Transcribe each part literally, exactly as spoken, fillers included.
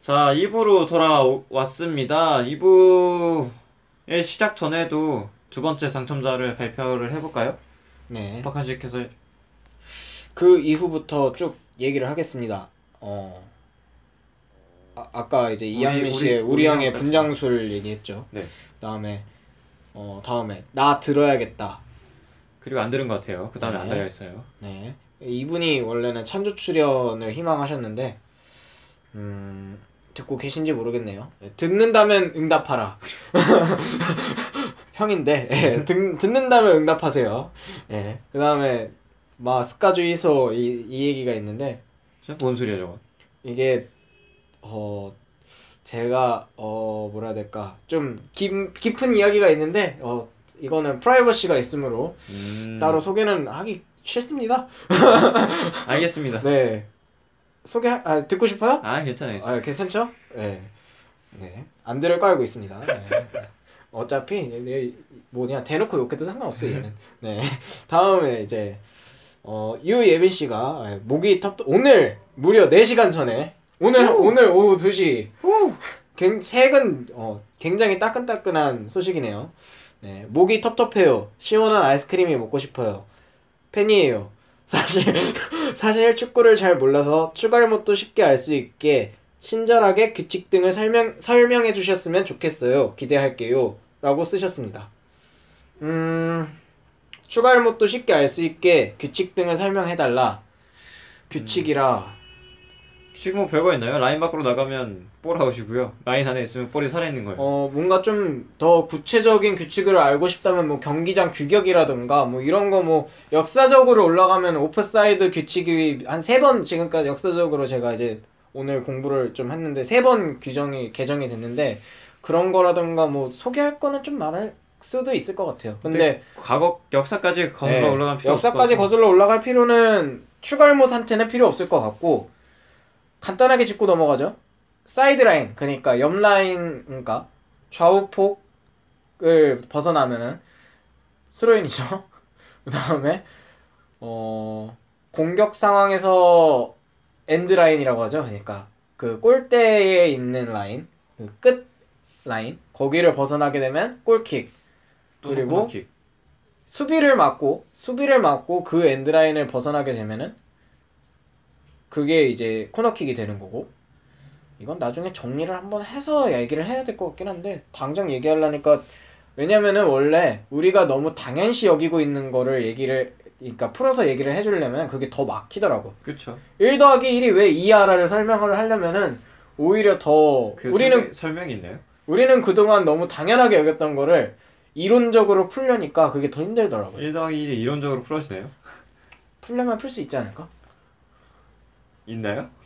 자, 이 부로 돌아왔습니다. 이 부의 시작 전에도 두 번째 당첨자를 발표를 해볼까요? 네. 박한식 해서 그 이후부터 쭉 얘기를 하겠습니다. 어. 아, 아까 이제 우리- 이양민 씨의 우리- 우리, 우리 형의 형까지. 분장술 얘기했죠. 네. 다음에 어 다음에 나 들어야겠다. 그리고 안 들은 것 같아요. 그 다음에 네. 안 달려있어요. 네. 이분이 원래는 찬조 출연을 희망하셨는데 음 듣고 계신지 모르겠네요. 네, 듣는다면 응답하라. 형인데 예, 듣, 듣는다면 응답하세요. 예. 그 다음에 마 스카주이소 이, 이 얘기가 있는데 저? 뭔 소리야 저거? 이게 어 제가 어 뭐라 해야 될까 좀 깊, 깊은 이야기가 있는데 어 이거는 프라이버시가 있으므로 음... 따로 소개는 하기 싫습니다. 알겠습니다. 네. 소개 아 듣고 싶어요? 아 괜찮아요. 아 괜찮죠? 네. 네. 안 들을 깔고 있습니다. 네. 어차피 내 뭐냐 대놓고 욕해도 상관없어 얘는. 네. 다음에 이제 어 유예빈 씨가 목이 탑 오늘 무려 네 시간 전에 오늘 오! 오늘 오후 두 시 굉 최근 어 굉장히 따끈따끈한 소식이네요. 네. 목이 텁텁해요. 시원한 아이스크림이 먹고 싶어요. 팬이에요. 사실 사실 축구를 잘 몰라서 추가할못도 쉽게 알 수 있게 친절하게 규칙 등을 설명 설명해 주셨으면 좋겠어요. 기대할게요. 라고 쓰셨습니다. 음 추가할못도 쉽게 알 수 있게 규칙 등을 설명해 달라. 규칙이라 지금 뭐 별거 있나요? 라인 밖으로 나가면 볼 아웃이고요. 라인 안에 있으면 볼이 살아있는 거예요. 어 뭔가 좀 더 구체적인 규칙을 알고 싶다면 뭐 경기장 규격이라든가 뭐 이런 거 뭐 역사적으로 올라가면 오프사이드 규칙이 한 세 번 지금까지 역사적으로 제가 이제 오늘 공부를 좀 했는데 세 번 규정이 개정이 됐는데 그런 거라든가 뭐 소개할 거는 좀 말할 수도 있을 것 같아요. 근데 과거 역사까지 거슬러 네, 올라갈 필요 역사까지 거슬러 올라갈 필요는 추가할못한테는 필요 없을 것 같고 간단하게 짚고 넘어가죠. 사이드라인 그러니까 옆라인 그러니까 좌우폭을 벗어나면은 스로인이죠. 그 다음에 어 공격 상황에서 엔드라인이라고 하죠. 그러니까 그 골대에 있는 라인 그 끝 라인 거기를 벗어나게 되면 골킥. 그리고 코너킥. 수비를 막고 수비를 막고 그 엔드라인을 벗어나게 되면은 그게 이제 코너킥이 되는 거고 이건 나중에 정리를 한번 해서 얘기를 해야 될 것 같긴 한데 당장 얘기하려니까 왜냐면은 원래 우리가 너무 당연시 여기고 있는 거를 얘기를 그러니까 풀어서 얘기를 해주려면 그게 더 막히더라고. 그쵸. 일 더하기 일이 왜 이하라를 설명을 하려면은 오히려 더 그 우리는 설명, 설명이 있나요? 우리는 그동안 너무 당연하게 여겼던 거를 이론적으로 풀려니까 그게 더 힘들더라고요. 일 더하기 일이 이론적으로 풀어지나요? 풀려면 풀 수 있지 않을까? 있나요?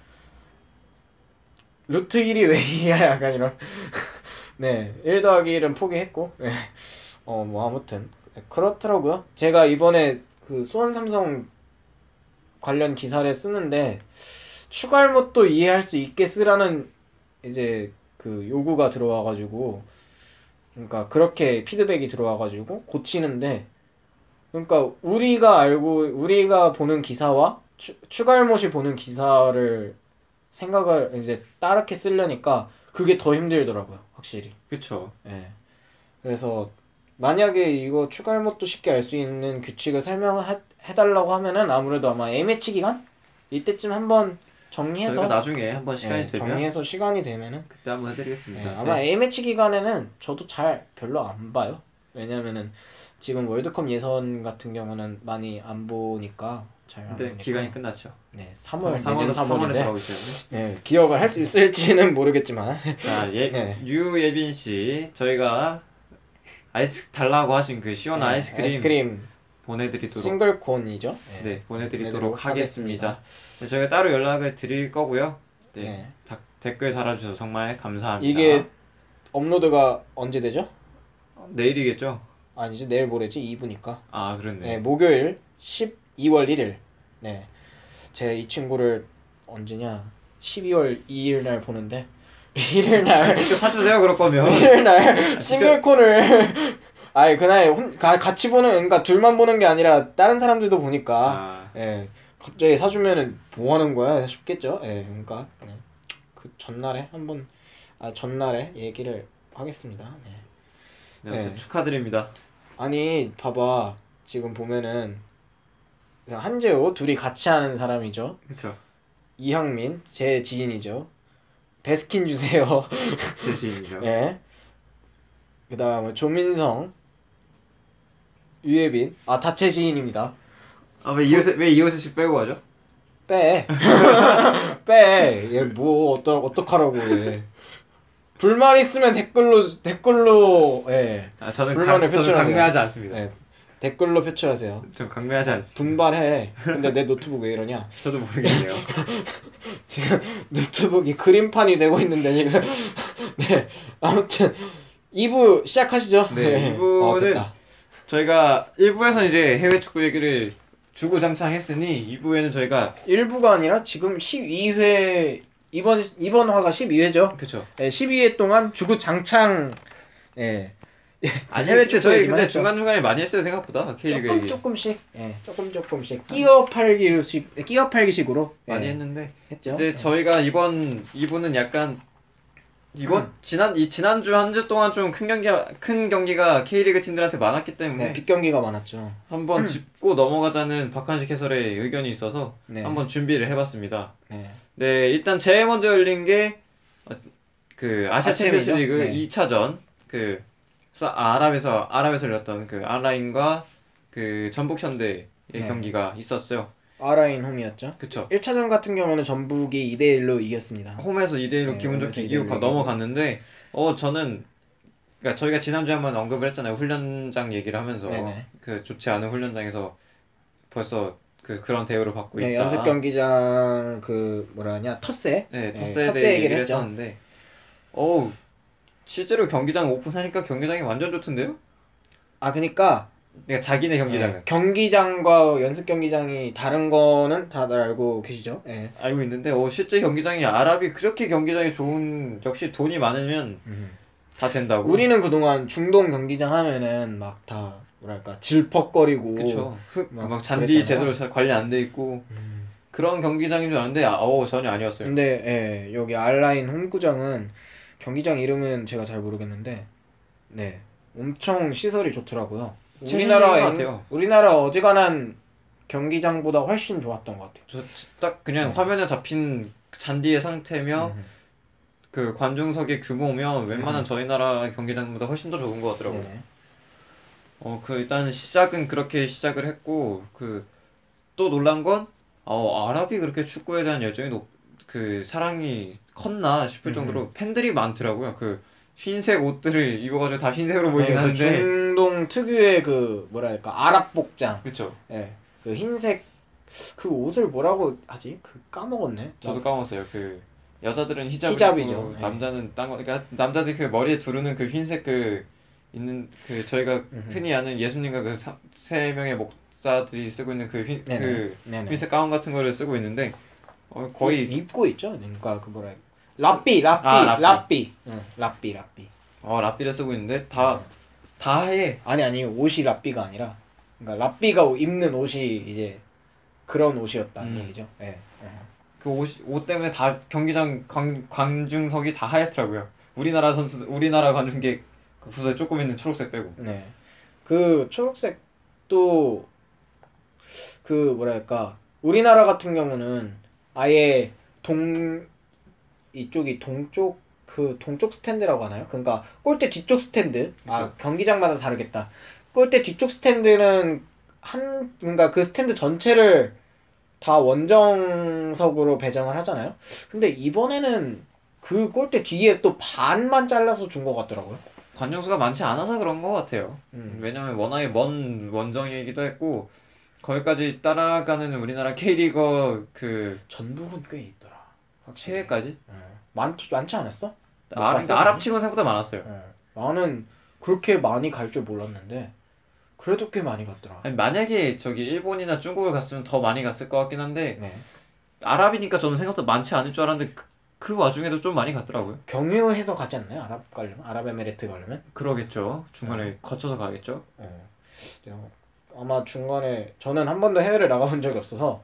루트 일이 왜 일이야 약간 이런 네 일 더하기 일은 포기했고 네. 어 뭐 아무튼 그렇더라고요. 제가 이번에 그 수원 삼성 관련 기사를 쓰는데 추가할못도 이해할 수 있게 쓰라는 이제 그 요구가 들어와가지고 그러니까 그렇게 피드백이 들어와가지고 고치는데 그러니까 우리가 알고 우리가 보는 기사와 추, 추가할못이 보는 기사를 생각을 이제 따르게 쓰려니까 그게 더 힘들더라고요 확실히. 그쵸. 예. 그래서 만약에 이거 추가할못도 쉽게 알 수 있는 규칙을 설명해달라고 하면은 아무래도 아마 A매치 기간? 이때쯤 한번 정리해서 저희가 나중에 한번 시간이 예, 되면 정리해서 시간이 되면은 그때 한번 해드리겠습니다. 예, 아마 네. A매치 기간에는 저도 잘 별로 안 봐요. 왜냐면은 지금 월드컵 예선 같은 경우는 많이 안 보니까 잘 안 근데 보니까 기간이 끝났죠. 네 삼월 삼월 내년 삼월에 삼월인데 돌아오기 때문에. 네 기억을 할 수 있을지는 모르겠지만 자, 예, 네. 유예빈 씨, 저희가 아이스 달라고 하신 그 시원한 네, 아이스크림, 아이스크림 보내드리도록 싱글콘이죠. 네, 보내드리도록 보내도록 하겠습니다. 하겠습니다. 네, 저희가 따로 연락을 드릴 거고요. 네, 네. 다, 댓글 달아주셔서 정말 감사합니다. 이게 업로드가 언제 되죠? 내일이겠죠? 아니죠 내일 모레지 이 부니까 아, 그렇네. 네 목요일 십이월 일일 네 제 이 친구를 언제냐 십이월 이일 날 보는데 일 일 날 직접 사주세요, 그럴 거면. 일 일 날 진짜- 싱글콘을 아니 그날 혼, 가, 같이 보는 그러니까 둘만 보는 게 아니라 다른 사람들도 보니까 아, 예 갑자기 사주면은 뭐 하는 거야 싶겠죠. 예 그러니까 네. 그 전날에 한번 아 전날에 얘기를 하겠습니다. 네. 네, 아무튼 네. 축하드립니다. 아니 봐봐 지금 보면은 그냥 한재호 둘이 같이 하는 사람이죠. 그쵸. 이형민 제 지인이죠. 베스킨 주세요. 제 지인이죠. 예. 그다음에 조민성, 유예빈 아 다 제 지인입니다. 아 왜 이호세 왜 이호세 씨 빼고 하죠? 빼. 빼. 얘 뭐 어떠 어떡하라고 얘. 불만 있으면 댓글로 댓글로 예. 아 저는 불만을 강, 저는 표출하세요. 강매하지 않습니다. 예. 댓글로 표출하세요. 전 강매하지 않습니다. 분발해. 근데 내 노트북 왜 이러냐? 저도 모르겠네요. 지금 노트북이 그림판이 되고 있는데 지금 네 아무튼 이 부 시작하시죠. 네, 이 어, 부는 됐다. 저희가 일 부에서 이제 해외 축구 얘기를 주구장창했으니 이 부에는 저희가 일 부가 아니라 지금 십이 회 이번 이번 화가 십이 회죠. 그쵸. 예, 십이 회 동안 주구장창 예. 예, 아니 해외 근데 축구 저희 얘기만 근데 했죠. 중간 중간에 많이 했어요 생각보다 K리그 조금 얘기 조금씩 예, 조금 조금씩 끼어 팔기식 끼어 팔기식으로 많이 예, 했는데 했죠. 이제 예. 저희가 이번 이 부는 약간 이번 음. 지난 이 지난주 한 주 동안 좀 큰 경기 큰 경기가 K리그 팀들한테 많았기 때문에 네, 빅경기가 많았죠. 한번 짚고 넘어가자는 박한식 해설의 의견이 있어서 네. 한번 준비를 해봤습니다. 네. 네, 일단 제일 먼저 열린 게 그 아시아 아침이죠? 챔피언스 리그 네. 이 차전 그 사- 아, 아랍에서 아랍에서 열렸던 그 알라인과 그 전북현대의 네. 경기가 있었어요. 아라인 홈이었죠. 그쵸. 일 차전 같은 경우는 전북이 이 대 일로 이겼습니다. 홈에서 이 대 일로 네, 기분 홈에서 좋게 이 대 일로 이기고 이기고. 넘어갔는데 어 저는 그러니까 저희가 지난주에 한번 언급을 했잖아요. 훈련장 얘기를 하면서 네네. 그 좋지 않은 훈련장에서 벌써 그 그런 대우를 받고 네, 있다. 연습 경기장 그 뭐라 하냐 텃세. 네, 네, 텃세에 텃세 대해 얘기를 얘기를 했죠. 했었는데 어우 실제로 경기장 오픈하니까 경기장이 완전 좋던데요? 아 그러니까 그러니까 자기네 경기장은 네, 경기장과 연습 경기장이 다른 거는 다들 알고 계시죠? 예. 알고 있는데 어 실제 경기장이 아랍이 그렇게 경기장이 좋은 역시 돈이 많으면 다 된다고. 우리는 그동안 중동 경기장 하면은 막 다 뭐랄까 질퍽거리고 그쵸. 흙, 막 막 잔디 그랬잖아요. 제대로 잘 관리 안 돼 있고 그런 경기장인 줄 알았는데 아, 어 전혀 아니었어요. 근데 예, 여기 알라인 홈구장은 경기장 이름은 제가 잘 모르겠는데 네 엄청 시설이 좋더라고요. 최신적인 우리나라 것 앵- 같아요. 우리나라 어지간한 경기장보다 훨씬 좋았던 것 같아요. 저 딱 그냥 네. 화면에 잡힌 잔디의 상태며 음. 그 관중석의 규모며 웬만한 음. 저희 나라 경기장보다 훨씬 더 좋은 것 같더라고요. 네네. 어, 그 일단 시작은 그렇게 시작을 했고 그 또 놀란 건 어, 아랍이 그렇게 축구에 대한 열정이 높, 그 사랑이 컸나 싶을 정도로 팬들이 많더라고요. 그 흰색 옷들을 입어가지고 다 흰색으로 보이긴 네, 그 하는데 중동 특유의 그 뭐랄까 아랍 복장. 그쵸. 예. 그 흰색 그 옷을 뭐라고 하지? 그 까먹었네. 저도 까먹었어요. 그 여자들은 히잡을 히잡이죠. 입고 네. 남자는 딴 거. 그러니까 남자들 그 머리에 두르는 그 흰색 그 있는 그 저희가 흔히 아는 예수님과 그 세 명의 목사들이 쓰고 있는 그, 흰, 네네. 그 네네. 흰색 가운 같은 거를 쓰고 있는데 어, 거의 입고 있죠. 그러니까 그 뭐라 랍비 랍비 아, 랍비. 랍비. 응, 랍비 랍비. 어, 랍비를 쓰고 있는데 다 다 해. 아니 아니 옷이 랍비가 아니라 그러니까 랍비가 입는 옷이 이제 그런 옷이었다는 음. 얘기죠. 예. 예. 그 옷, 옷 때문에 다 경기장 관, 관중석이 다 하얗더라고요. 우리나라 선수 우리나라 관중객 그 구석에 조금 있는 초록색 빼고. 네. 그 초록색도 그 뭐랄까 우리나라 같은 경우는 아예 동 이쪽이 동쪽 그 동쪽 스탠드라고 하나요? 그러니까 골대 뒤쪽 스탠드. 아 그쵸. 경기장마다 다르겠다. 골대 뒤쪽 스탠드는 한 그러니까 그 스탠드 전체를 다 원정석으로 배정을 하잖아요. 근데 이번에는 그 골대 뒤에 또 반만 잘라서 준 것 같더라고요. 관중수가 많지 않아서 그런 것 같아요. 음. 왜냐면 워낙에 먼 원정이기도 했고 거기까지 따라가는 우리나라 K리거 그 전북은 꽤 있더라. 확실히. 최애까지 예. 많 많지 않았어? 못 아, 봤어? 아랍 치고는 생각보다 많았어요. 예. 나는 그렇게 많이 갈 줄 몰랐는데 그래도 꽤 많이 갔더라. 아니, 만약에 저기 일본이나 중국을 갔으면 더 많이 갔을 것 같긴 한데 네. 아랍이니까 저는 생각보다 많지 않을 줄 알았는데 그, 그 와중에도 좀 많이 갔더라고요. 경유해서 가지 않나요? 아랍 가려면 아랍에미레트 가려면? 그러겠죠. 중간에 거쳐서 가겠죠. 어. 어, 아마 중간에 저는 한 번도 해외를 나가본 적이 없어서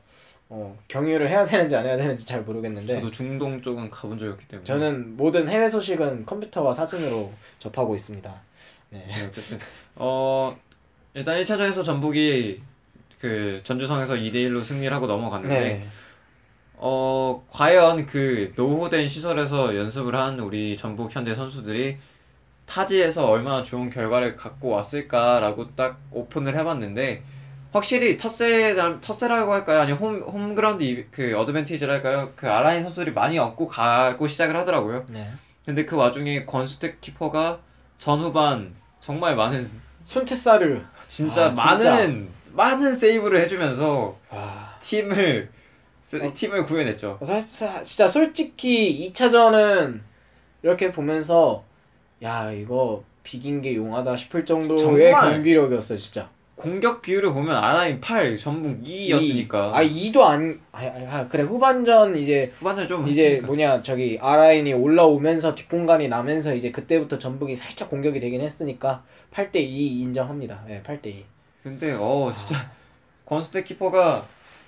어, 경유를 해야 되는지 안 해야 되는지 잘 모르겠는데 저도 중동 쪽은 가본 적이 없기 때문에. 저는 모든 해외 소식은 컴퓨터와 사진으로 접하고 있습니다. 네. 네, 어쨌든 어 일단 일 차전에서 전북이 그 전주성에서 이 대 일로 승리를 하고 넘어갔는데 네. 어 과연 그 노후된 시설에서 연습을 한 우리 전북 현대 선수들이 타지에서 얼마나 좋은 결과를 갖고 왔을까라고 딱 오픈을 해봤는데 확실히 텃세 텃세라고 할까요? 아니면 홈 홈그라운드 이- 그 어드밴티지랄까요? 그 알라인 선수들이 많이 얻고 가고 시작을 하더라고요. 네. 근데 그 와중에 권수택 키퍼가 전후반 정말 많은 순테사르 진짜 아, 진짜. 많은 많은 세이브를 해주면서 와. 팀을 어. 팀을 구해냈죠. 사, 사, 진짜 솔직히 이 차전은 이렇게 보면서 야 이거 비긴 게 용하다 싶을 정도의 정말. 경기력이었어요 진짜. 공격 비율을 보면 알라인 팔, 전북 이였으니까 아 이도 안 아, 아 그래 후반전 이제 후반전에 좀 이제 했으니까. 뭐냐 저기 아라인이 올라오면서 뒷공간이 나면서 이제 그때부터 전북이 살짝 공격이 되긴 했으니까 팔 대 이 인정합니다. 예, 네, 팔 대 이. 근데 어 진짜 권수택 키퍼가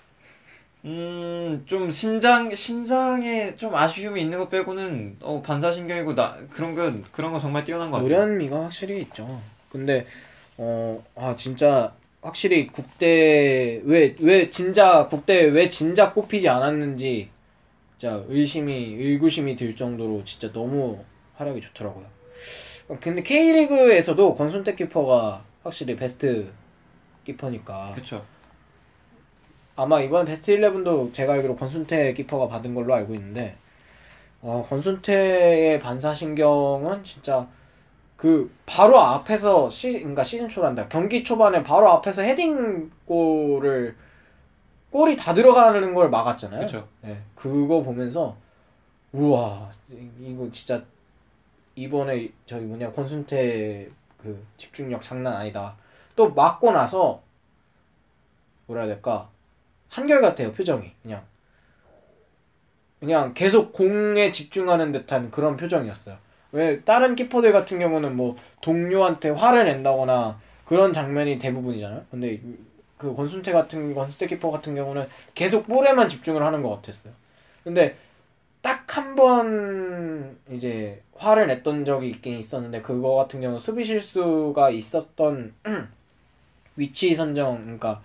음 좀 신장 신장에 좀 아쉬움이 있는 것 빼고는 어 반사신경이고 나 그런 건 그런 거 정말 뛰어난 것 같아요. 노련미가 확실히 있죠. 근데 어 아 진짜 확실히 국대 왜 왜 진짜 국대 왜 진짜 꼽히지 않았는지 진짜 의심이 의구심이 들 정도로 진짜 너무 활약이 좋더라고요. 어, 근데 K리그에서도 권순택 키퍼가 확실히 베스트 키퍼니까 그쵸. 아마 이번 베스트 십일도 제가 알기로 권순택 키퍼가 받은 걸로 알고 있는데 어, 권순택의 반사신경은 진짜 그 바로 앞에서 시 그러니까 시즌 초란다 경기 초반에 바로 앞에서 헤딩골을 골이 다 들어가는 걸 막았잖아요. 그쵸. 네, 그거 보면서 우와 이거 진짜 이번에 저기 뭐냐 권순태 그 집중력 장난 아니다. 또 맞고 나서 뭐라 해야 될까 한결같아요 표정이 그냥 그냥 계속 공에 집중하는 듯한 그런 표정이었어요. 왜 다른 키퍼들 같은 경우는 뭐 동료한테 화를 낸다거나 그런 장면이 대부분이잖아요. 근데 그 권순태 같은 권순태 키퍼 같은 경우는 계속 볼에만 집중을 하는 것 같았어요. 근데 딱 한 번 이제 화를 냈던 적이 있긴 있었는데 그거 같은 경우 수비 실수가 있었던 위치 선정 그러니까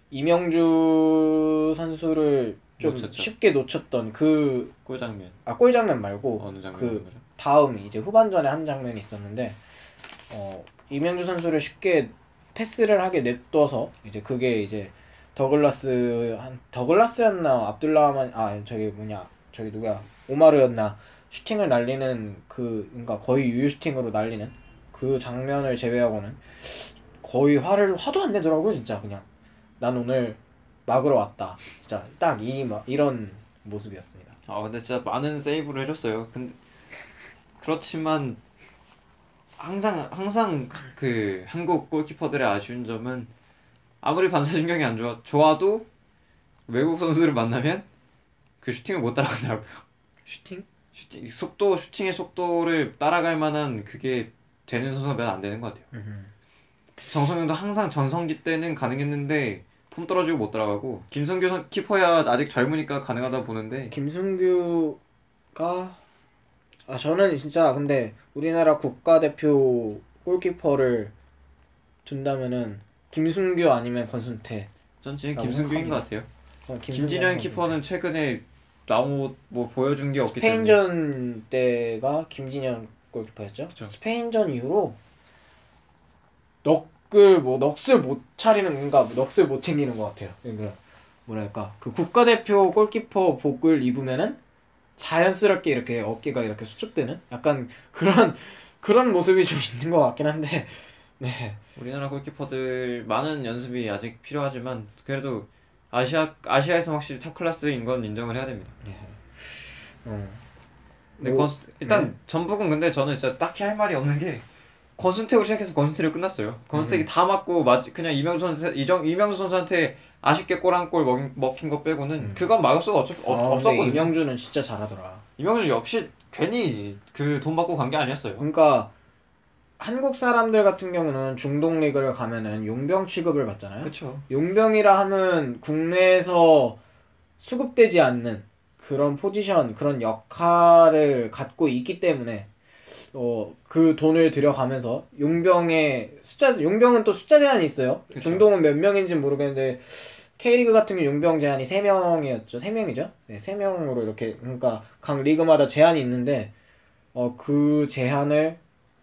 이명주 선수를 좀 놓쳤죠. 쉽게 놓쳤던 그 골 장면. 아 골 장면 말고 어느 장면 그 거죠? 다음 이제 후반전에 한 장면이 있었는데 어 이명주 선수를 쉽게 패스를 하게 냅둬서 이제 그게 이제 더글라스 한 더글라스였나 압둘라만 아 저기 뭐냐 저기 누가 오마르였나 슈팅을 날리는 그 그러니까 거의 유유 슈팅으로 날리는 그 장면을 제외하고는 거의 화를 화도 안 내더라고 진짜 그냥 난 오늘 막으러 왔다 진짜 딱 이 이런 모습이었습니다. 아 근데 진짜 많은 세이브를 해줬어요. 근데 그렇지만 항상 항상 그 한국 골키퍼들의 아쉬운 점은 아무리 반사신경이 안 좋아 좋아도 외국 선수를 만나면 그 슈팅을 못 따라가더라고요. 슈팅? 슈팅 속도 슈팅의 속도를 따라갈 만한 그게 되는 선수가 몇 안 되는 것 같아요. 음. 정성현도 항상 전성기 때는 가능했는데 폼 떨어지고 못 따라가고 김성규 선, 키퍼야 아직 젊으니까 가능하다 보는데 김승규가 아 저는 진짜 근데 우리나라 국가대표 골키퍼를 준다면은 김승규 아니면 권순태. 전 지금 라고 김승규인 것 생각합니다. 같아요. 어, 김승규 김진현 아니면 키퍼는 최근에 나오 뭐 보여준 게 없기 때문에 스페인전 때가 김진현 골키퍼였죠. 그쵸. 스페인전 이후로 넋을 뭐 넋을 못 차리는 뭔가 넋을 못 챙기는 것 같아요. 그러니까 뭐랄까 그 국가대표 골키퍼 복을 입으면은 자연스럽게 이렇게 어깨가 이렇게 수축되는 약간 그런 그런 모습이 좀 있는 것 같긴 한데 네. 우리나라 골키퍼들 많은 연습이 아직 필요하지만 그래도 아시아 아시아에서 확실히 탑 클래스인 건 인정을 해야 됩니다. 네. 어. 근데 뭐, 권수, 일단 네. 전북은 근데 저는 진짜 딱히 할 말이 없는 게 권순택으로 시작해서 권순택으로 끝났어요. 권순택이 음. 다 맞고 맞 그냥 이명수 선수 이정 이명수 선수한테 아쉽게 골 한 골 먹힌 거 빼고는 음. 그건 막을 수가 없, 아, 없, 근데 없었거든요. 이명주는 진짜 잘하더라. 이명수 역시 괜히 그 돈 받고 간 게 아니었어요. 그러니까 한국 사람들 같은 경우는 중동 리그를 가면은 용병 취급을 받잖아요. 그렇죠. 용병이라 하면 국내에서 수급되지 않는 그런 포지션, 그런 역할을 갖고 있기 때문에 어, 그 돈을 들여가면서 용병의 숫자, 용병은 또 숫자 제한이 있어요. 그쵸. 중동은 몇 명인지 모르겠는데 K리그 같은 경우 용병 제한이 세 명이었죠. 세 명이죠. 네, 세 명으로 이렇게 그러니까 각 리그마다 제한이 있는데 어, 그 제한을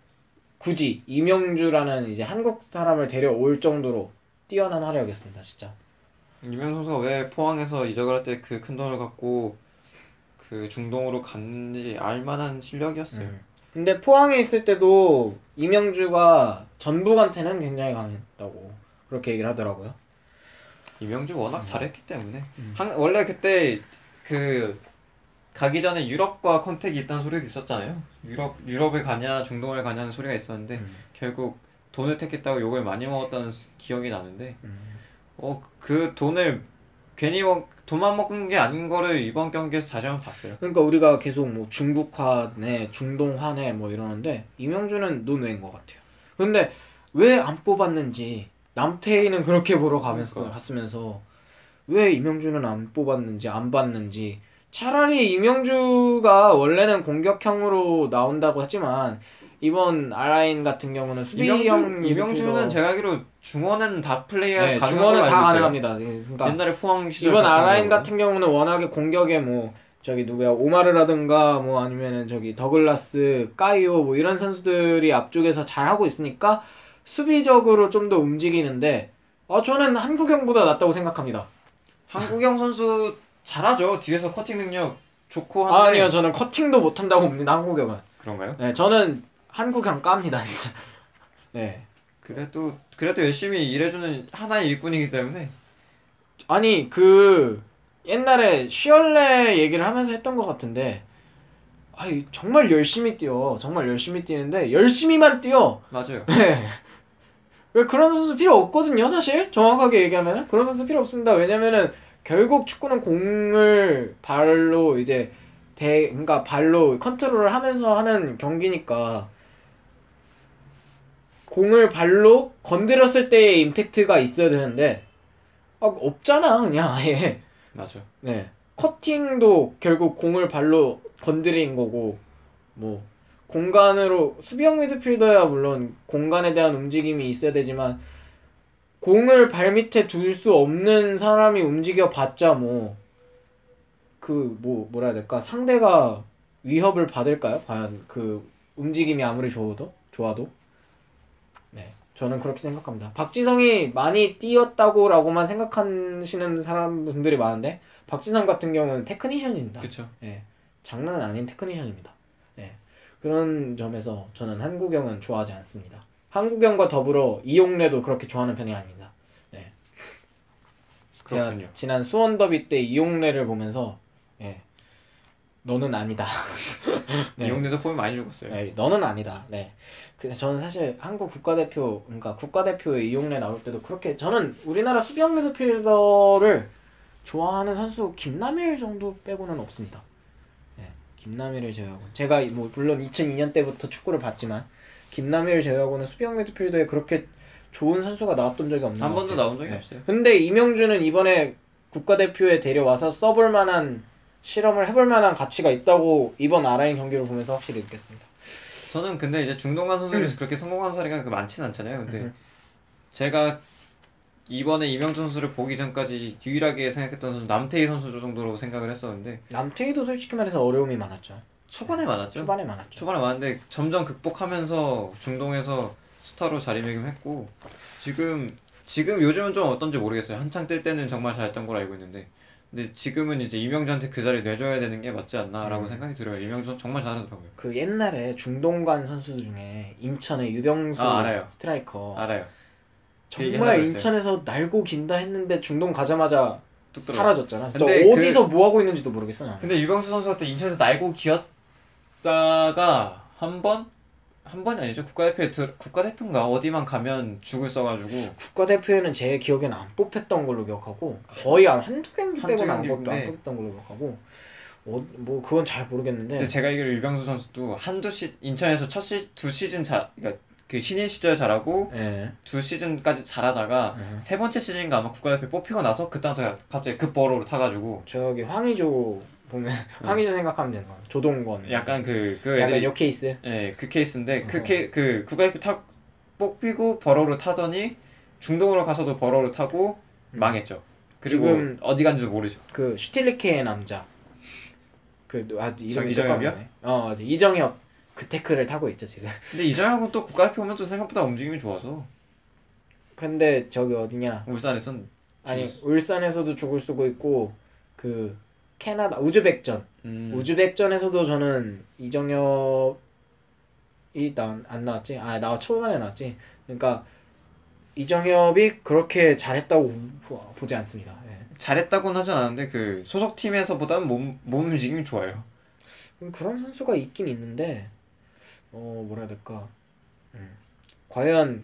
굳이 이명주라는 이제 한국 사람을 데려올 정도로 뛰어난 활약이었습니다. 진짜. 이명 선수가 왜 포항에서 이적을 할 때 그 큰 돈을 갖고 그 중동으로 갔는지 알만한 실력이었어요. 음. 근데 포항에 있을 때도 이명주가 전북한테는 굉장히 강했다고 그렇게 얘기를 하더라고요. 이명주 워낙 잘했기 때문에 음. 한, 원래 그때 그 가기 전에 유럽과 컨택이 있다는 소리도 있었잖아요. 유럽 유럽에 가냐 중동을 가냐는 소리가 있었는데 음. 결국 돈을 택했다고 욕을 많이 먹었다는 기억이 나는데 음. 어 그 돈을 괜히 먹 돈만 먹은 게 아닌 거를 이번 경기에서 다시 한번 봤어요. 그러니까 우리가 계속 뭐 중국화네, 중동화네 뭐 이러는데 이명주는 논외인 것 같아요. 근데 왜 안 뽑았는지 남태희는 그렇게 보러 가면서 그러니까. 갔으면서 왜 이명주는 안 뽑았는지 안 봤는지 차라리 이명주가 원래는 공격형으로 나온다고 하지만 이번 알라인 같은 경우는 수비형 이명주 이명주는 미드필더- 제가 알기로 중원은 다 플레이가 네, 가능한 중원은 걸로 다 알고 있어요. 가능합니다. 예, 그러니까 옛날에 포항 시절 이번 갔던 아라인 거고. 같은 경우는 워낙에 공격에 뭐 저기 누구야 오마르라든가 뭐 아니면은 저기 더글라스, 까이오 뭐 이런 선수들이 앞쪽에서 잘 하고 있으니까 수비적으로 좀 더 움직이는데 어 저는 한국형보다 낫다고 생각합니다. 한국영 선수 잘하죠. 뒤에서 커팅 능력 좋고 한데 아니요, 저는 커팅도 못 한다고 봅니다. 한국형은. 그런가요? 네, 저는 한국형 깝니다 진짜. 네. 그래도 그래도 열심히 일해주는 하나의 일꾼이기 때문에 아니 그 옛날에 쉬얼레 얘기를 하면서 했던 것 같은데 아이 정말 열심히 뛰어 정말 열심히 뛰는데 열심히만 뛰어. 맞아요. 네. 왜 그런 선수 필요 없거든요 사실 정확하게 얘기하면은 그런 선수 필요 없습니다. 왜냐면은 결국 축구는 공을 발로 이제 대 그러니까 발로 컨트롤을 하면서 하는 경기니까 공을 발로 건드렸을 때의 임팩트가 있어야 되는데 아, 없잖아 그냥 아예. 맞아. 네. 커팅도 결국 공을 발로 건드린 거고 뭐 공간으로 수비형 미드필더야 물론 공간에 대한 움직임이 있어야 되지만 공을 발 밑에 둘 수 없는 사람이 움직여 봤자 뭐 그 뭐 뭐라 해야 될까 상대가 위협을 받을까요? 과연 그 움직임이 아무리 좋아도 좋아도 네 저는 그렇게 생각합니다. 박지성이 많이 뛰었다고라고만 생각하시는 사람분들이 많은데 박지성 같은 경우는 테크니션입니다. 그쵸. 예, 장난 아닌 테크니션입니다. 예, 그런 점에서 저는 한국형은 좋아하지 않습니다. 한국형과 더불어 이용래도 그렇게 좋아하는 편이 아닙니다. 예, 제가 그렇군요. 지난 수원 더비 때 이용래를 보면서 예, 너는 아니다. 네. 이용래도 폼이 많이 죽었어요. 네, 너는 아니다. 네. 근데 저는 사실 한국 국가대표, 그러니까 국가대표에 이용래 나올 때도 그렇게 저는 우리나라 수비형 미드필더를 좋아하는 선수 김남일 정도 빼고는 없습니다. 네, 김남일을 제외하고 제가 뭐 물론 이천이 년 때부터 축구를 봤지만 김남일을 제외하고는 수비형 미드필더에 그렇게 좋은 선수가 나왔던 적이 없는 한 것 번도 같아요. 나온 적이 네. 없어요. 근데 이명주는 이번에 국가대표에 데려와서 써볼 만한 실험을 해볼 만한 가치가 있다고 이번 아라인 경기를 보면서 확실히 느꼈습니다. 저는 근데 이제 중동 간 선수들이 음. 그렇게 성공한 사례가 그렇게 많지는 않잖아요. 근데 제가 이번에 이명준 선수를 보기 전까지 유일하게 생각했던 선수 남태희 선수 정도로 생각을 했었는데 남태희도 솔직히 말해서 어려움이 많았죠. 초반에 많았죠. 초반에 많았죠. 초반에 많은데 점점 극복하면서 중동에서 스타로 자리매김했고 지금 지금 요즘은 좀 어떤지 모르겠어요. 한창 뜰 때는 정말 잘했던 걸로 알고 있는데 근데 지금은 이제 이명주한테 그 자리 내줘야 되는 게 맞지 않나라고 음. 생각이 들어요. 이명주 정말 잘하더라고요. 그 옛날에 중동간 선수 중에 인천의 유병수 아, 알아요. 스트라이커 알아요. 그 얘기 정말 하려고 인천에서 날고 긴다 했는데 중동 가자마자 뚝 떨어져. 사라졌잖아. 진짜 근데 어디서 뭐 하고 있는지도 모르겠어 나. 근데 유병수 선수가 때 인천에서 날고 기었다가 한 번? 한 번이 아니죠. 국가대표에 들, 국가대표인가 어디만 가면 죽을 써가지고 국가대표에는 제 기억에는 안 뽑혔던 걸로 기억하고 거의 한 한두 경기 한두 빼고는 안, 경기인데. 뽑, 안 뽑혔던 걸로 기억하고 어, 뭐 그건 잘 모르겠는데 근데 제가 알기로 유병수 선수도 한두 시 인천에서 첫 시 두 시즌 자 그러니까 그 신인 시절 잘하고 예. 두 시즌까지 잘하다가 음. 세 번째 시즌인가 아마 국가대표 뽑히고 나서 그때부터 갑자기 급버로로 타가지고 저기 황의조 보면 황의조 생각하면 되는 거야. 조동건. 약간 그 그 약간 애들이 요 케이스. 예, 그 케이스인데 그 어허. 케 그 국가대표 타 뽑히고 버로로 타더니 중동으로 가서도 버로로 타고 음. 망했죠. 그리고 지금- 어디 간지도 모르죠. 그 슈틸리케의 남자. 그 아 이름이 이정엽이요? 똑같네. 어 맞아. 이정엽 그 태클을 타고 있죠 지금. 근데 이정현은 또 국가대표 오면 또 생각보다 움직임이 좋아서 근데 저기 어디냐? 울산에선 아니 죽었어. 울산에서도 죽을 쓰고 있고 그 캐나다 우즈벡전 음, 우즈벡전에서도 저는 이정엽이 나, 안 나왔지? 아 나와 초반에 나왔지. 그러니까 이정엽이 그렇게 잘했다고 보, 보지 않습니다. 예. 잘했다고는 하진 않았는데 그 소속 팀에서보다는 몸, 몸 움직임이 좋아요. 음, 그런 선수가 있긴 있는데 어 뭐라 해야 될까? 음. 과연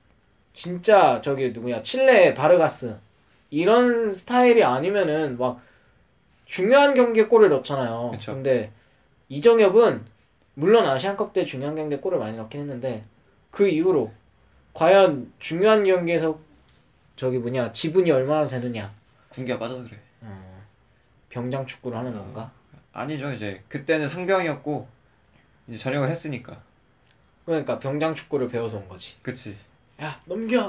진짜 저기 누구야 칠레 바르가스 이런 스타일이 아니면은 막 중요한 경기에 골을 넣잖아요. 그쵸. 근데 이정엽은 물론 아시안컵 때 중요한 경기에 골을 많이 넣긴 했는데 그 이후로 과연 중요한 경기에서 저기 뭐냐 지분이 얼마나 되느냐. 군기가 빠져서 그래. 어, 병장 축구를 하는 건가? 아니죠. 이제 그때는 상병이었고 이제 전역을 했으니까. 그러니까 병장 축구를 배워서 온 거지. 그치. 야 넘겨.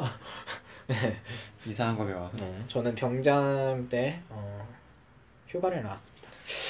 이상한 거 배워서. 네, 저는 병장 때 어, 휴가를 나왔습니다.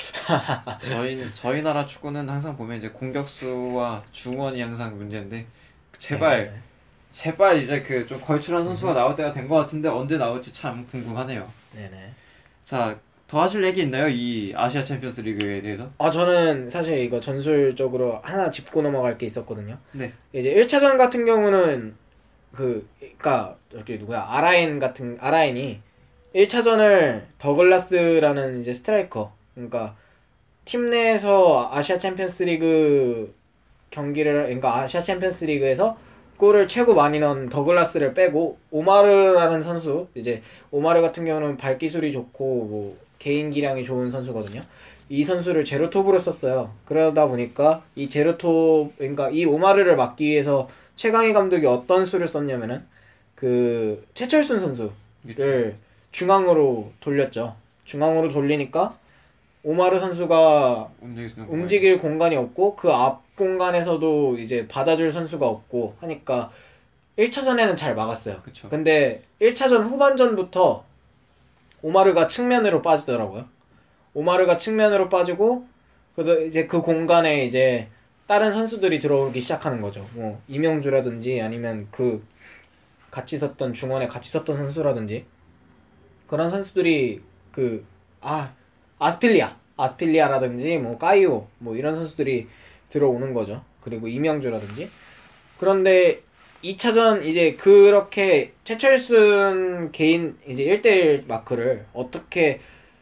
저희 저희 나라 축구는 항상 보면 이제 공격수와 중원이 항상 문제인데 제발 네, 제발 이제 그 좀 걸출한 선수가 나올 때가 된 것 같은데 언제 나올지 참 궁금하네요. 네네. 자, 더 하실 얘기 있나요? 이 아시아 챔피언스 리그에 대해서? 아 저는 사실 이거 전술적으로 하나 짚고 넘어갈 게 있었거든요. 네. 이제 일 차전 같은 경우는 그 그니까 저기 누구야 아라인 같은 아라인이 일 차전을 더글라스라는 이제 스트라이커 그러니까 팀 내에서 아시아 챔피언스 리그 경기를 그러니까 아시아 챔피언스 리그에서 골을 최고 많이 넣은 더글라스를 빼고 오마르라는 선수 이제 오마르 같은 경우는 발기술이 좋고 뭐 개인 기량이 좋은 선수거든요. 이 선수를 제로톱으로 썼어요. 그러다 보니까 이 제로톱 그러니까 이 오마르를 막기 위해서 최강희 감독이 어떤 수를 썼냐면은 그 최철순 선수를 그쵸. 중앙으로 돌렸죠. 중앙으로 돌리니까 오마르 선수가 움직일 수 있는 움직일 공간이 없고 그 앞 공간에서도 이제 받아줄 선수가 없고 하니까 일 차전에는 잘 막았어요. 그쵸. 근데 일 차전 후반전부터 오마르가 측면으로 빠지더라고요. 오마르가 측면으로 빠지고 그 이제 그 공간에 이제 다른 선수들이 들어오기 시작하는 거죠. 뭐 이명주라든지 아니면 그 같이 섰던 중원에 같이 섰던 선수라든지 그런 선수들이 그 아 아스필리아 아스필리아라든지 뭐 까이오 뭐 이런 선수들이 들어오는 거죠. 그리고 이명주라든지 그런데 이 차전 이제 그렇게 최철순 개인 이제 일 대일 마크를 어떻게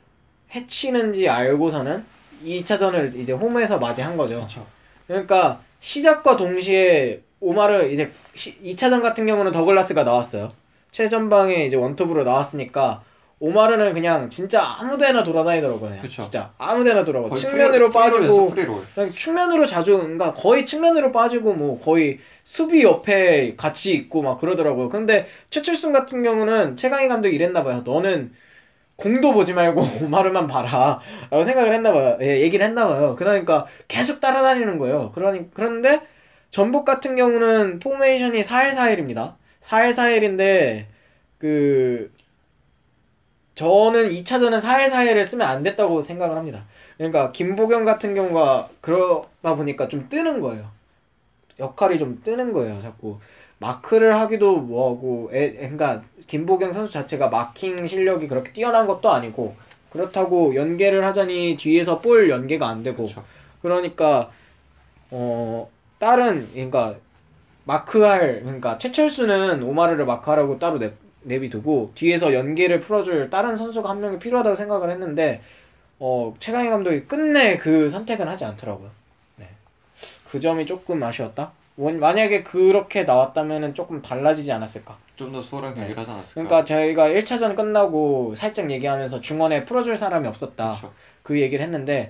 해치는지 알고서는 이 차전을 이제 홈에서 맞이한 거죠. 그쵸. 그러니까 시작과 동시에 오마르 이제 이 차전 같은 경우는 더글라스가 나왔어요. 최전방에 이제 원톱으로 나왔으니까 오마르는 그냥 진짜 아무데나 돌아다니더라고요. 그냥. 그쵸. 진짜 아무데나 돌아가. 거의 측면으로 프리- 프리롤 빠지고 했어, 프리롤. 그냥 측면으로 자주 그러니까 거의 측면으로 빠지고 뭐 거의 수비 옆에 같이 있고 막 그러더라고요. 근데 최철순 같은 경우는 최강희 감독이 이랬나 봐요. 너는 공도 보지 말고 오마르만 봐라 라고 생각을 했나 봐요. 예, 얘기를 했나 봐요. 그러니까 계속 따라다니는 거예요. 그러니 그런데 전북 같은 경우는 포메이션이 사일사일입니다. 사일사일인데 그 저는 이 차전은 사일사일을 쓰면 안 됐다고 생각을 합니다. 그러니까 김보경 같은 경우가 그러다 보니까 좀 뜨는 거예요. 역할이 좀 뜨는 거예요. 자꾸 마크를 하기도 뭐하고 에, 그러니까 김보경 선수 자체가 마킹 실력이 그렇게 뛰어난 것도 아니고 그렇다고 연계를 하자니 뒤에서 볼 연계가 안 되고 그쵸. 그러니까 어 다른 그러니까 마크할 그러니까 최철수는 오마르를 마크하라고 따로 내, 내비두고 뒤에서 연계를 풀어줄 다른 선수가 한 명이 필요하다고 생각을 했는데 어 최강희 감독이 끝내 그 선택은 하지 않더라고요. 네. 그 점이 조금 아쉬웠다. 원, 만약에 그렇게 나왔다면은 조금 달라지지 않았을까. 좀 더 수월한 경기를 하지 않았을까. 그러니까 저희가 일 차전 끝나고 살짝 얘기하면서 중원에 풀어줄 사람이 없었다. 그쵸. 그 얘기를 했는데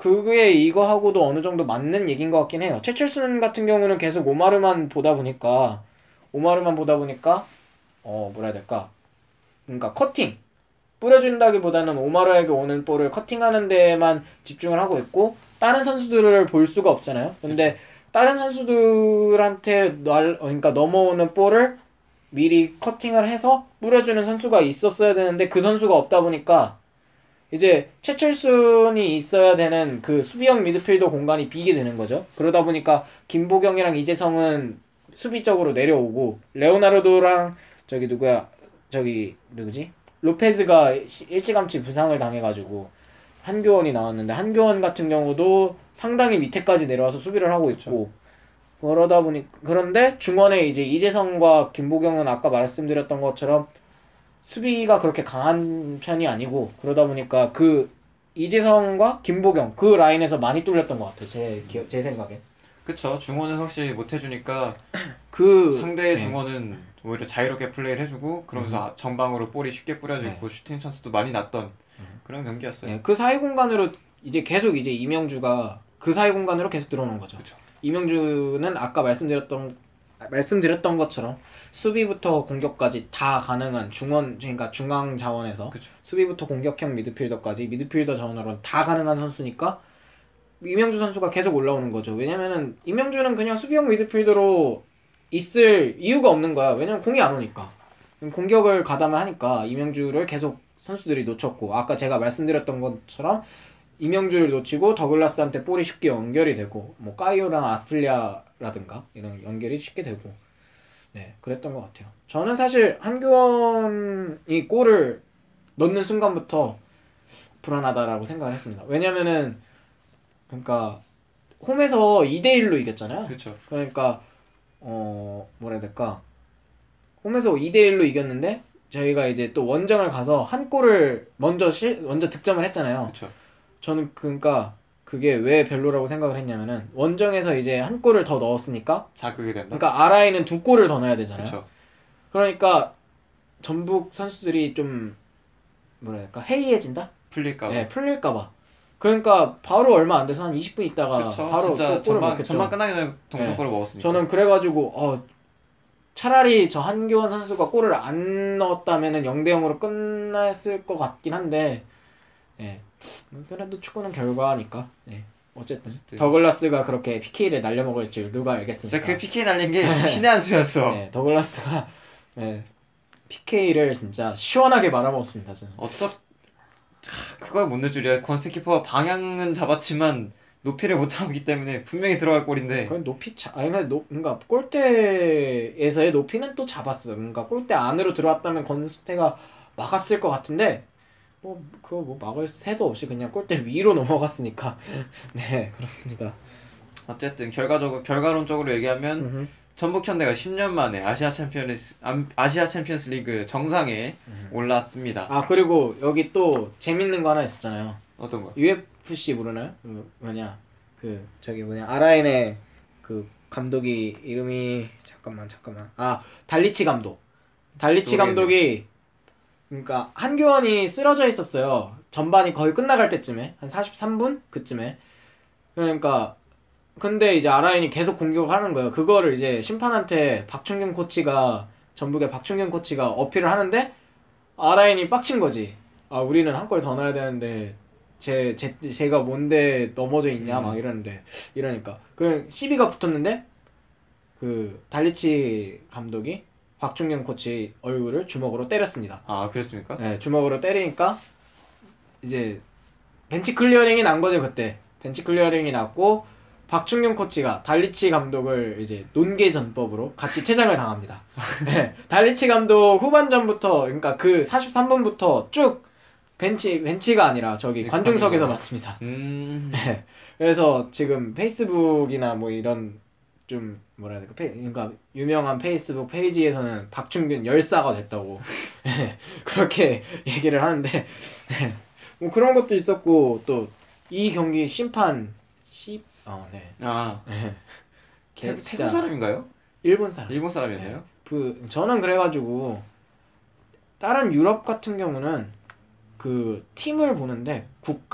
그게 이거하고도 어느 정도 맞는 얘기인 것 같긴 해요. 최철순 같은 경우는 계속 오마르만 보다 보니까 오마르만 보다 보니까 어 뭐라 해야 될까? 그러니까 커팅 뿌려준다기보다는 오마르에게 오는 볼을 커팅하는 데에만 집중을 하고 있고 다른 선수들을 볼 수가 없잖아요. 근데 다른 선수들한테 날 그러니까 넘어오는 볼을 미리 커팅을 해서 뿌려주는 선수가 있었어야 되는데 그 선수가 없다 보니까 이제 최철순이 있어야 되는 그 수비형 미드필더 공간이 비게 되는 거죠. 그러다 보니까 김보경이랑 이재성은 수비적으로 내려오고 레오나르도랑 저기 누구야 저기 누구지 로페즈가 일찌감치 부상을 당해가지고 한교원이 나왔는데 한교원 같은 경우도 상당히 밑에까지 내려와서 수비를 하고 있고 그러다 보니 그런데 중원에 이제 이재성과 김보경은 아까 말씀드렸던 것처럼 수비가 그렇게 강한 편이 아니고 그러다 보니까 그 이재성과 김보경 그 라인에서 많이 뚫렸던 것 같아요. 제 기억, 제 생각에. 그쵸. 중원은 확실히 못 해주니까 그 상대의 네. 중원은 오히려 자유롭게 플레이를 해주고 그러면서 아- 전방으로 볼이 쉽게 뿌려지고 슈팅 찬스도 많이 났던 그런 경기였어요. 네, 그 사이 공간으로 이제 계속 이제 이명주가 그 사이 공간으로 계속 들어오는 거죠. 그쵸. 이명주는 아까 말씀드렸던 말씀드렸던 것처럼 수비부터 공격까지 다 가능한 중원 그러니까 중앙 자원에서 그쵸. 수비부터 공격형 미드필더까지 미드필더 자원으로 다 가능한 선수니까 이명주 선수가 계속 올라오는 거죠. 왜냐면은 이명주는 그냥 수비형 미드필더로 있을 이유가 없는 거야. 왜냐면 공이 안 오니까. 공격을 가담을 하니까 이명주를 계속 선수들이 놓쳤고 아까 제가 말씀드렸던 것처럼 이명주를 놓치고 더글라스한테 볼이 쉽게 연결이 되고 뭐 까이오랑 아스플리아라든가 이런 연결이 쉽게 되고 네 그랬던 것 같아요. 저는 사실 한교원이 골을 넣는 순간부터 불안하다라고 생각을 했습니다. 왜냐면은 그러니까 홈에서 이 대 일로 이겼잖아요. 그쵸. 그러니까 어 뭐라 해야 될까 홈에서 이 대 일로 이겼는데 저희가 이제 또 원정을 가서 한 골을 먼저 실 먼저 득점을 했잖아요. 그쵸. 저는 그러니까 그게 왜 별로라고 생각을 했냐면은 원정에서 이제 한 골을 더 넣었으니까 자극이 된다. 그러니까 아라이는 두 골을 더 넣어야 되잖아요. 그쵸. 그러니까 전북 선수들이 좀 뭐라 해야 될까 해이해진다? 풀릴까봐. 네, 풀릴까봐. 그러니까 바로 얼마 안 돼서 한 이십 분 있다가 그쵸. 바로 또 진짜 골을 전반 먹겠죠. 전반 끝나기 전에 동점골을 네. 먹었으니까. 저는 그래가지고 어 차라리 저 한교원 선수가 골을 안 넣었다면은 영 대 영으로 끝났을 것 같긴 한데 예. 그래도 축구는 결과니까. 예. 어쨌든 어쨌든. 더글라스가 그렇게 피케이를 날려먹을 줄 누가 알겠습니까? 진짜 그 피케이 날린 게 신의 한 수였어. 네, 더글라스가 예. 피케이를 진짜 시원하게 말아먹었습니다. 저는. 어쩌 하, 그걸 못 넣을 줄이야. 권스키퍼가 방향은 잡았지만 높이를 못 잡기 때문에 분명히 들어갈 골인데. 그건 높이 차 아니 근데 높 그러니까 골대에서의 높이는 또 잡았어. 그러니까 골대 안으로 들어왔다면 권수태가 막았을 것 같은데 뭐 그거 뭐 막을 새도 없이 그냥 골대 위로 넘어갔으니까 네 그렇습니다. 어쨌든 결과적으로 결과론적으로 얘기하면 음흠. 전북 현대가 십 년 만에 아시아 챔피언스 암- 아시아 챔피언스 리그 정상에 올랐습니다. 아 그리고 여기 또 재밌는 거 하나 있었잖아요. 어떤 거? 유에프씨 모르나요? 그 뭐냐 그 저기 뭐냐 아라인의 그 감독이 이름이 잠깐만 잠깐만 아 달리치 감독 달리치 노래네. 감독이 그러니까 한교원이 쓰러져 있었어요. 전반이 거의 끝나갈 때쯤에 한 사십삼 분 그쯤에 그러니까 근데 이제 아라인이 계속 공격을 하는 거예요. 그거를 이제 심판한테 박충균 코치가 전북의 박충균 코치가 어필을 하는데 아라인이 빡친 거지. 아 우리는 한 골 더 넣어야 되는데 제, 제 제가 뭔데 넘어져 있냐 음. 막 이러는데 이러니까 그 시비가 붙었는데 그 달리치 감독이 박충균 코치 얼굴을 주먹으로 때렸습니다. 아 그랬습니까? 네, 주먹으로 때리니까 이제 벤치 클리어링이 난 거죠 그때. 벤치 클리어링이 났고 박충균 코치가 달리치 감독을 이제 논개 전법으로 같이 퇴장을 당합니다. 네, 달리치 감독 후반전부터 그러니까 그 사십삼 분부터 쭉 벤치 벤치가 아니라 저기 네, 관중석에서 관중석. 봤습니다. 음. 네, 그래서 지금 페이스북이나 뭐 이런 좀 뭐라 해야 될까? 페, 그러니까 유명한 페이스북 페이지에서는 박충균 열사가 됐다고 네, 그렇게 얘기를 하는데 네, 뭐 그런 것도 있었고 또 이 경기 심판 시 어, 네. 아 네. 걔 태국 진짜 태국 사람인가요? 일본 사람. 일본 사람이었나요? 네. 그 저는 그래가지고 다른 유럽 같은 경우는 그 팀을 보는데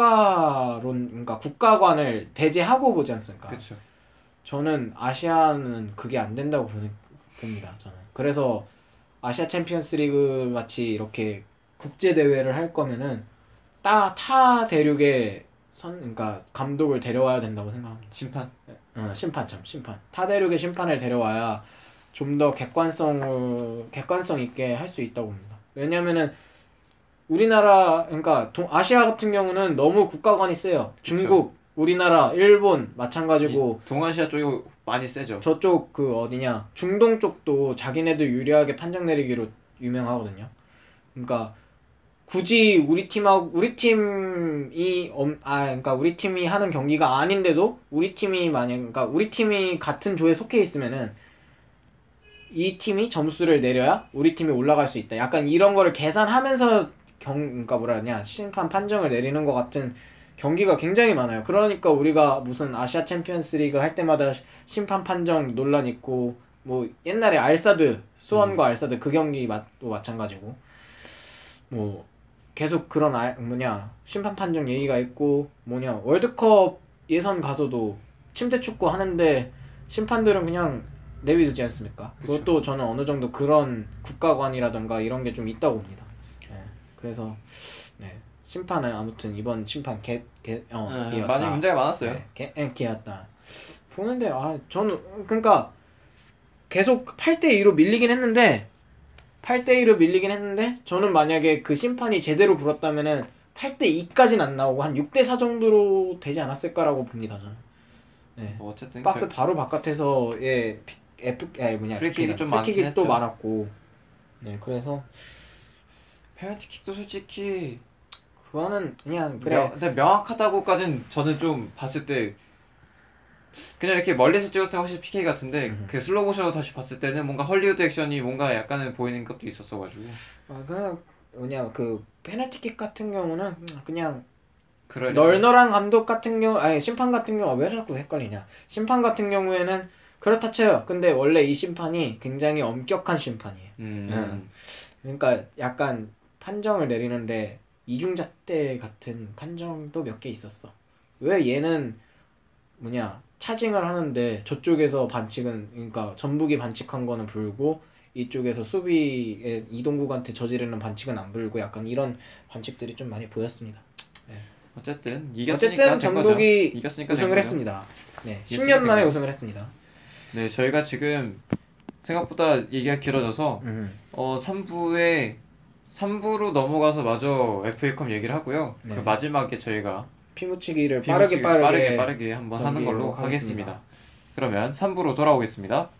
국가론 그러니까 국가관을 배제하고 보지 않습니까? 그렇죠. 저는 아시아는 그게 안 된다고 보는, 봅니다. 저는. 그래서 아시아 챔피언스리그 같이 이렇게 국제 대회를 할 거면은 따, 타 대륙의 선 그러니까 감독을 데려와야 된다고 생각합니다. 심판. 어, 심판 참 심판. 타 대륙의 심판을 데려와야 좀 더 객관성을 객관성 있게 할 수 있다고 봅니다. 왜냐면은 우리나라 그러니까 동, 아시아 같은 경우는 너무 국가관이 세요. 중국, 우리나라, 일본 마찬가지고 이 동아시아 쪽이 많이 세죠. 저쪽 그 어디냐 중동 쪽도 자기네들 유리하게 판정 내리기로 유명하거든요. 그러니까 굳이 우리 팀하고 우리 팀이 엄, 아 그러니까 우리 팀이 하는 경기가 아닌데도 우리 팀이 만약 그러니까 우리 팀이 같은 조에 속해 있으면은 이 팀이 점수를 내려야 우리 팀이 올라갈 수 있다. 약간 이런 거를 계산하면서 경 그러니까 뭐라 하냐 심판 판정을 내리는 것 같은 경기가 굉장히 많아요. 그러니까 우리가 무슨 아시아 챔피언스리그 할 때마다 심판 판정 논란 있고 뭐 옛날에 알사드 수원과 음. 알사드 그 경기도 마찬가지고 뭐 계속 그런 아, 뭐냐 심판 판정 얘기가 있고 뭐냐 월드컵 예선 가서도 침대 축구 하는데 심판들은 그냥 내비두지 않습니까? 그쵸. 그것도 저는 어느 정도 그런 국가관이라던가 이런 게 좀 있다고 봅니다. 네. 그래서 네. 심판은 아무튼 이번 심판 개, 개, 어, 네, 개였다. 많이 문제가 많았어요. 네, 개, 에, 개였다. 보는데 아 저는 그러니까 계속 팔 대 이로 밀리긴 했는데 팔 대 이로 밀리긴 했는데 저는 만약에 그 심판이 제대로 불었다면은 팔 대 이까지는 안 나오고 한 육 대 사 정도로 되지 않았을까라고 봅니다 저는. 네. 뭐 어쨌든 박스 결... 바로 바깥에서의 피- F 에 뭐냐 프리킥이 좀 프리킥이 많긴 또 했죠. 많았고 네 그래서 페널티킥도 솔직히 그거는 그냥 그래 명, 근데 명확하다고까지는 저는 좀 봤을 때 그냥 이렇게 멀리서 찍었을 때 확실히 피케이 같은데 음. 그 슬로우 모션으로 다시 봤을 때는 뭔가 헐리우드 액션이 뭔가 약간은 보이는 것도 있었어가지고 아 그냥 뭐냐 그 페널티킥 같은 경우는 그냥 그럴 널널한 감독 같은 경우 아니 심판 같은 경우 왜 자꾸 헷갈리냐 심판 같은 경우에는 그렇다 쳐요. 근데 원래 이 심판이 굉장히 엄격한 심판이에요. 음. 음. 그러니까 약간 판정을 내리는데 이중잣대 같은 판정도 몇 개 있었어. 왜 얘는 뭐냐 차징을 하는데 저쪽에서 반칙은 그러니까 전북이 반칙한 거는 불고 이쪽에서 수비의 이동국한테 저지르는 반칙은 안 불고 약간 이런 반칙들이 좀 많이 보였습니다. 네. 어쨌든 이겼으니까 어쨌든 된 거죠. 전북이 이겼으니까 된 우승을 거죠. 했습니다. 네, 이겼으니까 십 년 만에 된 우승을 했습니다. 네, 저희가 지금 생각보다 얘기가 길어져서 음. 어 삼 부에 삼 부로 넘어가서 마저 에프에이컵 얘기를 하고요. 네. 그 마지막에 저희가 피무치기를 비무치기 빠르게 빠르게, 빠르게 빠르게 한번 하는 걸로 넘기도록 하겠습니다. 하겠습니다. 그러면 삼 부로 돌아오겠습니다.